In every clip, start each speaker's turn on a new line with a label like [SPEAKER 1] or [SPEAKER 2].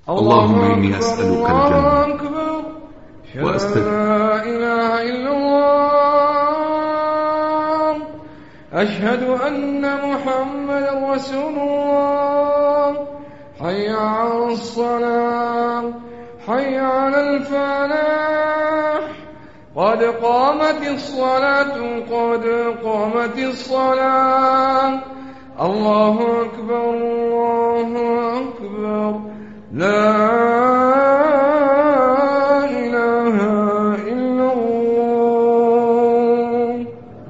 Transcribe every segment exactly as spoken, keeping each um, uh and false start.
[SPEAKER 1] اللهم إني أسألك الجنة وأستغفرك.
[SPEAKER 2] لا إله إلا الله. أشهد أن محمدا رسول الله. حي على الصلاة، حي على الفلاح. قد قامت الصلاة، قد قامت الصلاة. الله أكبر، الله أكبر. لا إله إلا الله.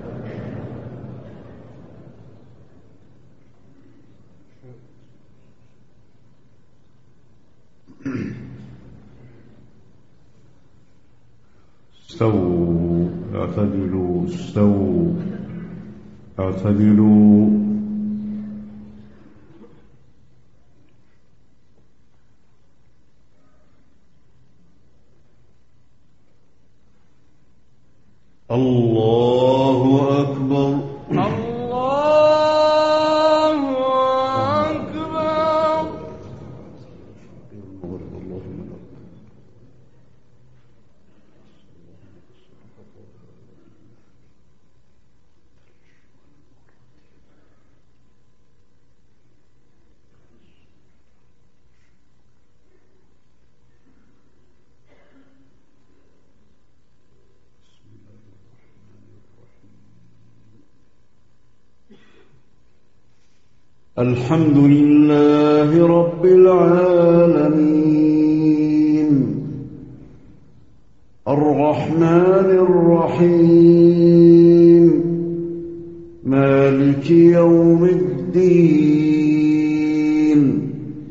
[SPEAKER 3] استووا، اعتدلوا، استووا، اعتدلوا. الله أكبر،
[SPEAKER 2] الله أكبر.
[SPEAKER 3] الحمد لله رب العالمين، الرحمن الرحيم، مالك يوم الدين.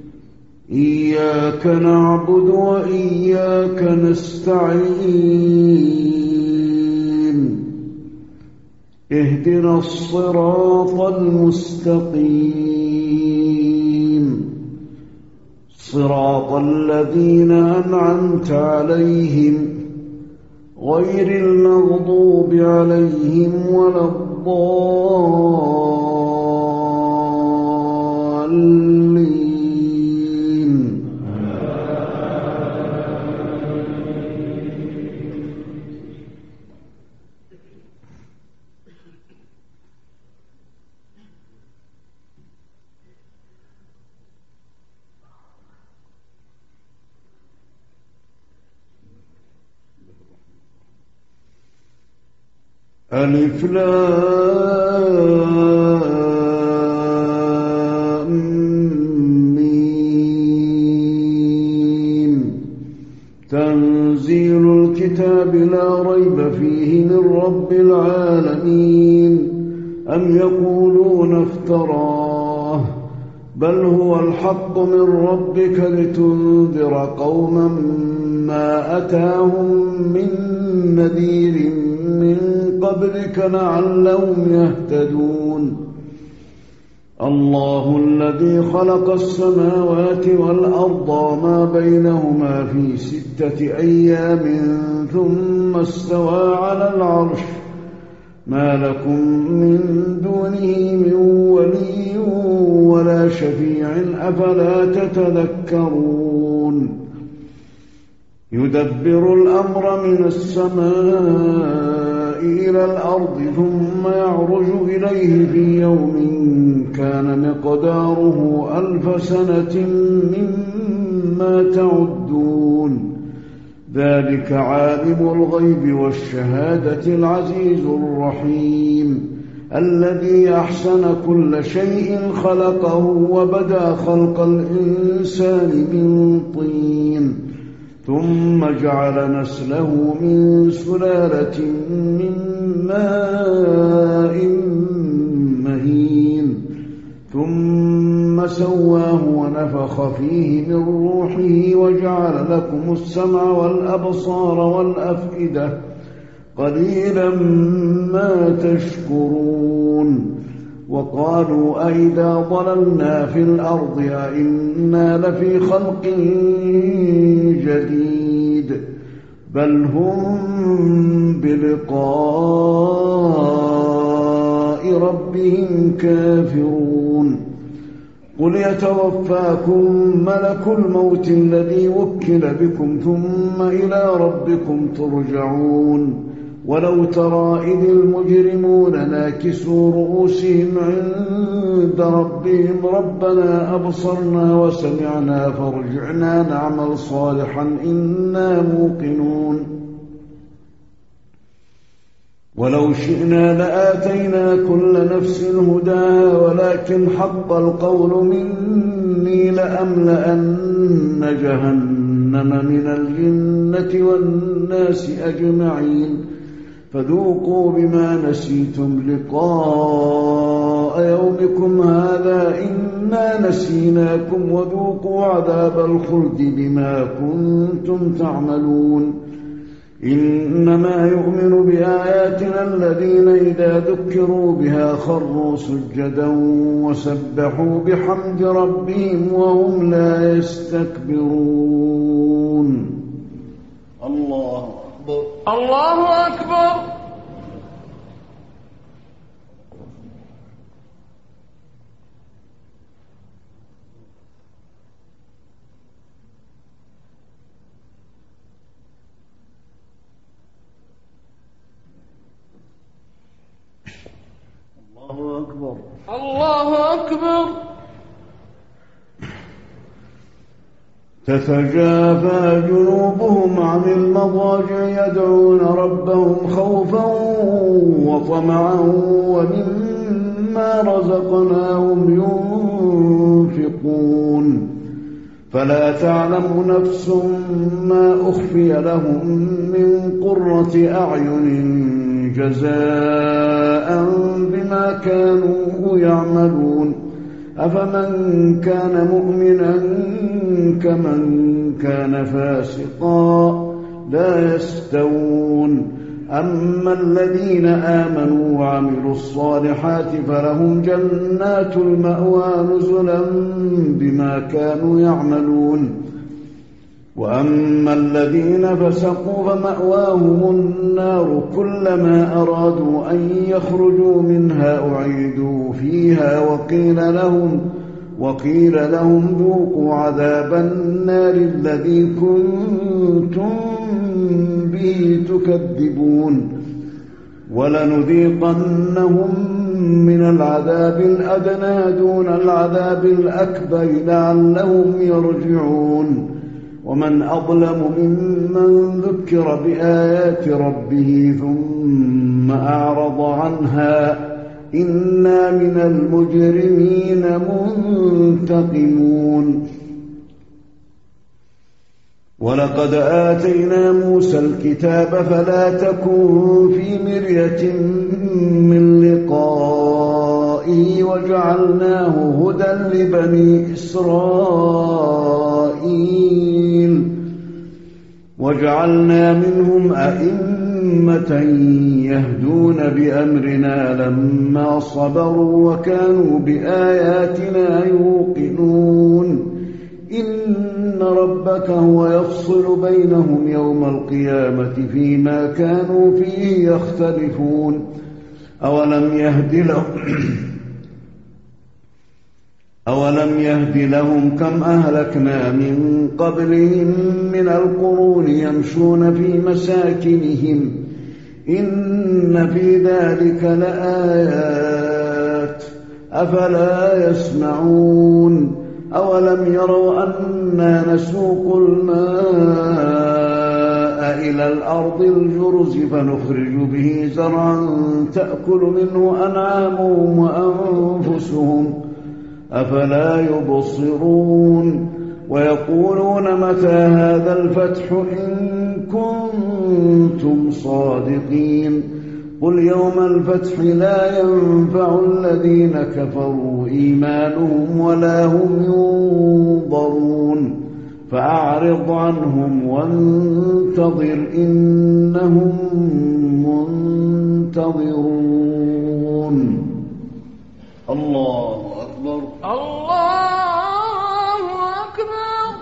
[SPEAKER 3] إياك نعبد وإياك نستعين. اهدنا الصراط المستقيم، صراط الذين أنعمت عليهم غير المغضوب عليهم ولا الضالين. ألف لام ميم. تنزيل الكتاب لا ريب فيه من رب العالمين. أم يقولون افتراه، بل هو الحق من ربك لتنذر قوما ما أتاهم من نذير من قبلك لعلهم يهتدون. الله الذي خلق السماوات والأرض وما بينهما في ستة أيام ثم استوى على العرش. ما لكم من دونه من ولي ولا شفيع أفلا تتذكرون. يدبر الأمر من السماء إلى الأرض ثم يعرج إليه في يوم كان مقداره ألف سنة مما تعدون. ذلك عالم الغيب والشهادة العزيز الرحيم، الذي أحسن كل شيء خلقه وبدأ خلق الإنسان من طين ثم جعل نسله من سلالة من ماء مهين ثم سواه ونفخ فيه من روحه وجعل لكم السمع والأبصار والأفئدة قليلا ما تشكرون. وقالوا أئذا ضللنا في الأرض أئنا لفي خلق جديد بل هم بلقاء ربهم كافرون. قل يتوفاكم ملك الموت الذي وكل بكم ثم إلى ربكم ترجعون ولو ترى إذ المجرمون ناكسوا رؤوسهم عند ربهم ربنا أبصرنا وسمعنا فارجعنا نعمل صالحا إنا موقنون ولو شئنا لآتينا كل نفس هداها ولكن حق القول مني لأملأن جهنم من الجنة والناس أجمعين فذوقوا بما نسيتم لقاء يومكم هذا إنا نسيناكم وذوقوا عذاب الخلد بما كنتم تعملون إنما يؤمن بآياتنا الذين إذا ذكروا بها خروا سجدا وسبحوا بحمد ربهم وهم لا يستكبرون. الله أكبر.
[SPEAKER 2] الله أكبر.
[SPEAKER 3] الله أكبر.
[SPEAKER 2] الله أكبر.
[SPEAKER 3] تتجافى جنوبهم عن المضاجع يدعون ربهم خوفا وطمعا ومما رزقناهم ينفقون فلا تعلم نفس ما أخفي لهم من قرة أعين جزاء بما كانوا يعملون أفمن كان مؤمنا كمن كان فاسقا لا يستوون أما الذين آمنوا وعملوا الصالحات فلهم جنات المأوى نزلا بما كانوا يعملون وأما الذين فسقوا فمأواهم النار كلما أرادوا أن يخرجوا منها أعيدوا فيها وقيل لهم وقيل لهم ذوقوا عذاب النار الذي كنتم به تكذبون ولنذيقنهم من العذاب الأدنى دون العذاب الأكبر لعلهم يرجعون ومن أظلم ممن ذكر بآيات ربه ثم أعرض عنها إنا من المجرمين منتقمون ولقد آتينا موسى الكتاب فلا تكن في مرية من لقائه وجعلناه هدى لبني إسرائيل وجعلنا منهم أئمة يهدون بأمرنا لما صبروا وكانوا بآياتنا يوقنون إن ربك هو يفصل بينهم يوم القيامة فيما كانوا فيه يختلفون أولم يهد لهم أولم يهد لهم كم أهلكنا من قبلهم من القرون يمشون في مساكنهم إن في ذلك لآيات أفلا يسمعون أولم يروا أنا نسوق الماء إلى الأرض الجرز فنخرج به زرعا تأكل منه أنعامهم وأنفسهم أفلا يبصرون ويقولون متى هذا الفتح إن كنتم صادقين قل يوم الفتح لا ينفع الذين كفروا إيمانهم ولا هم ينظرون فأعرض عنهم وانتظر إنهم منتظرون. الله أكبر.
[SPEAKER 2] الله أكبر.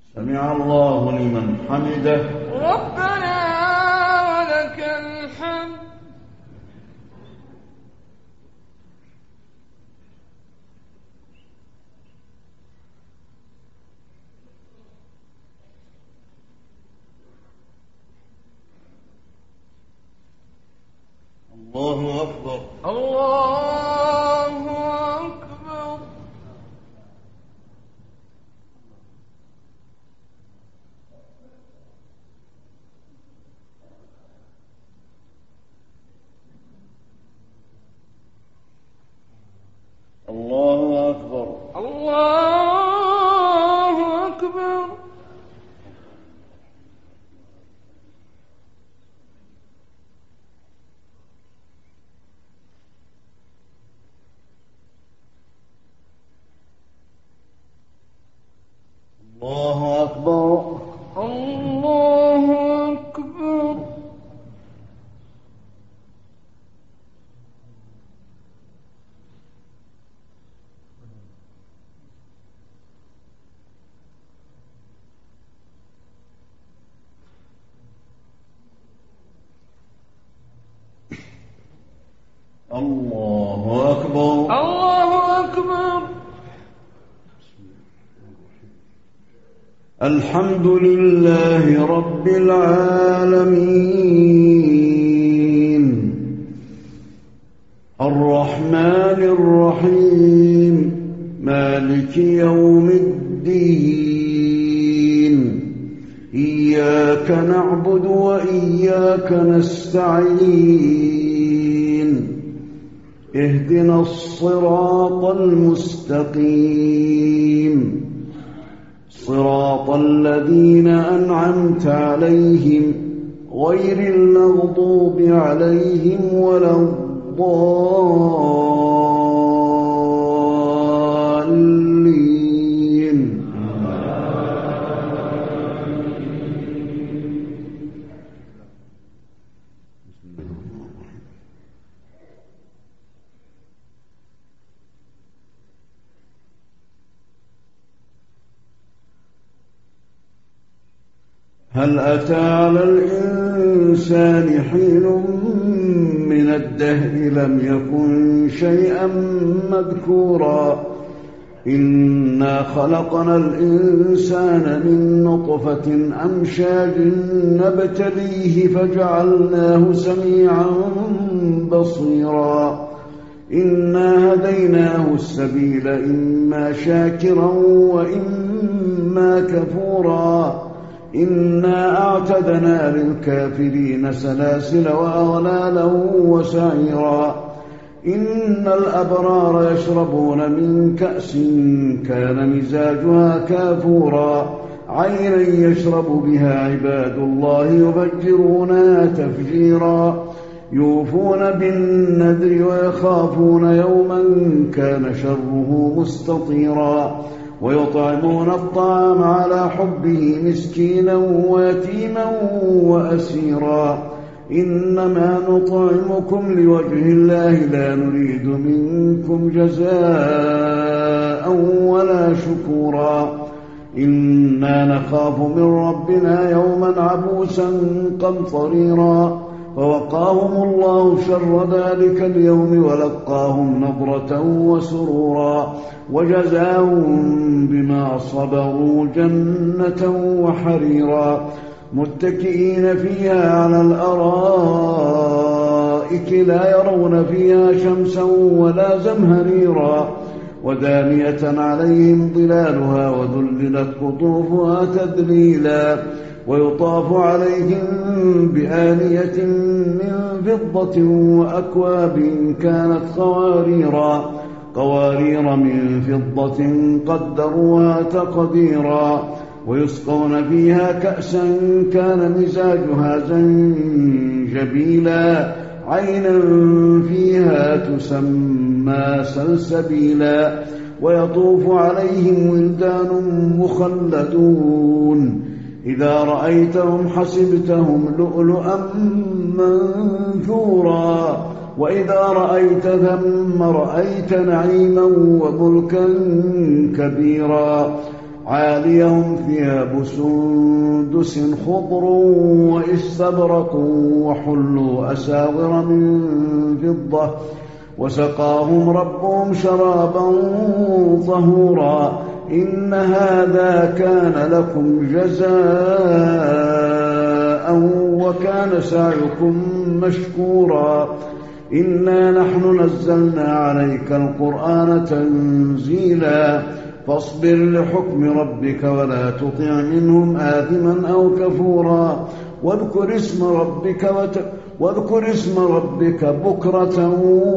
[SPEAKER 3] سمع الله لمن حمده.
[SPEAKER 2] ربنا ولك الحمد.
[SPEAKER 3] الله أكبر.
[SPEAKER 2] الله أكبر.
[SPEAKER 3] الله أكبر.
[SPEAKER 2] الله أكبر.
[SPEAKER 3] الله أكبر.
[SPEAKER 2] الله أكبر.
[SPEAKER 3] الله أكبر.
[SPEAKER 2] الله أكبر.
[SPEAKER 3] الحمد لله رب العالمين الرحمن الرحيم مالك يوم الدين إياك نعبد وإياك نستعين اهدنا الصراط المستقيم صراط الذين أنعمت عليهم غير المغضوب عليهم ولا الضالين. هل أتى على الإنسان حين من الدهر لم يكن شيئا مذكورا إنا خلقنا الإنسان من نطفة أمشاج نبتليه فجعلناه سميعا بصيرا إنا هديناه السبيل إما شاكرا وإما كفورا إنا أعتدنا للكافرين سلاسل وأغلالا وسعيرا إن الأبرار يشربون من كأس كان مزاجها كافورا عينا يشرب بها عباد الله يفجرونها تفجيرا يوفون بالنذر ويخافون يوما كان شره مستطيرا ويطعمون الطعام على حبه مسكينا ويتيما وأسيرا إنما نطعمكم لوجه الله لا نريد منكم جزاء ولا شكورا إنا نخاف من ربنا يوما عبوسا قمطريرا فوقاهم الله شر ذلك اليوم ولقاهم نضرة وسرورا وجزاهم بما صبروا جنة وحريرا متكئين فيها على الأرائك لا يرون فيها شمسا ولا زمهريرا ودانية عليهم ظلالها وذللت قطوفها تذليلا ويطاف عليهم بآنية من فضة وأكواب كانت قواريرا قوارير من فضة قدروها تقديرا ويسقون فيها كأسا كان مزاجها زنجبيلا عينا فيها تسمى سلسبيلا ويطوف عليهم ولدان مخلدون إذا رأيتهم حسبتهم لؤلؤا منثورا وإذا رأيت ثم رأيت نعيما وملكا كبيرا عاليهم ثياب سندس خضر واستبرق وحلوا أساور من فضة وسقاهم ربهم شرابا طهورا إن هذا كان لكم جزاء وكان سعيكم مشكورا إنا نحن نزلنا عليك القرآن تنزيلا فاصبر لحكم ربك ولا تطع منهم آثما أو كفورا واذكر اسم ربك وت... واذكر اسم ربك بكرة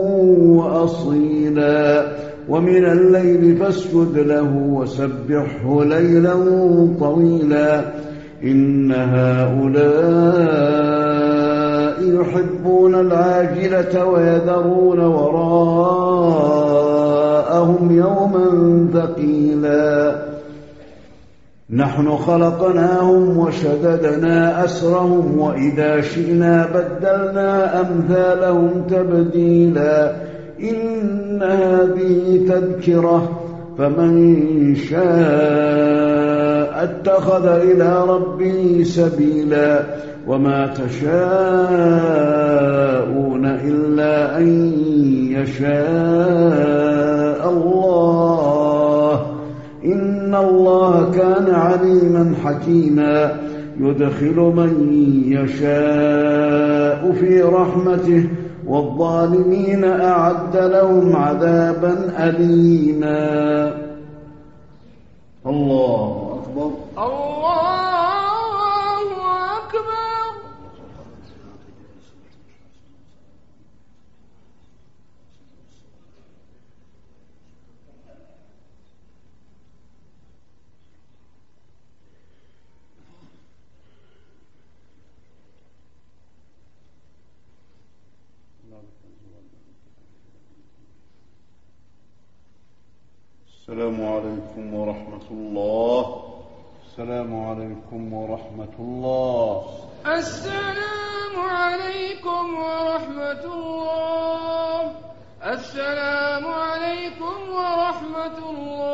[SPEAKER 3] وأصيلا ومن الليل فاسجد له وسبحه ليلا طويلا إن هؤلاء يحبون العاجلة ويذرون وراءهم يوما ثقيلا نحن خلقناهم وشددنا أسرهم وإذا شئنا بدلنا أمثالهم تبديلا إن هذه تذكرة فمن شاء اتخذ إلى ربه سبيلا وما تشاءون إلا أن يشاء الله إن الله كان عليما حكيما يدخل من يشاء في رحمته والظالمين أعد لهم عذابا أليما الله أكبر
[SPEAKER 2] الله أكبر
[SPEAKER 3] السلام عليكم ورحمة الله السلام عليكم ورحمة الله
[SPEAKER 2] السلام عليكم ورحمة الله السلام عليكم ورحمة الله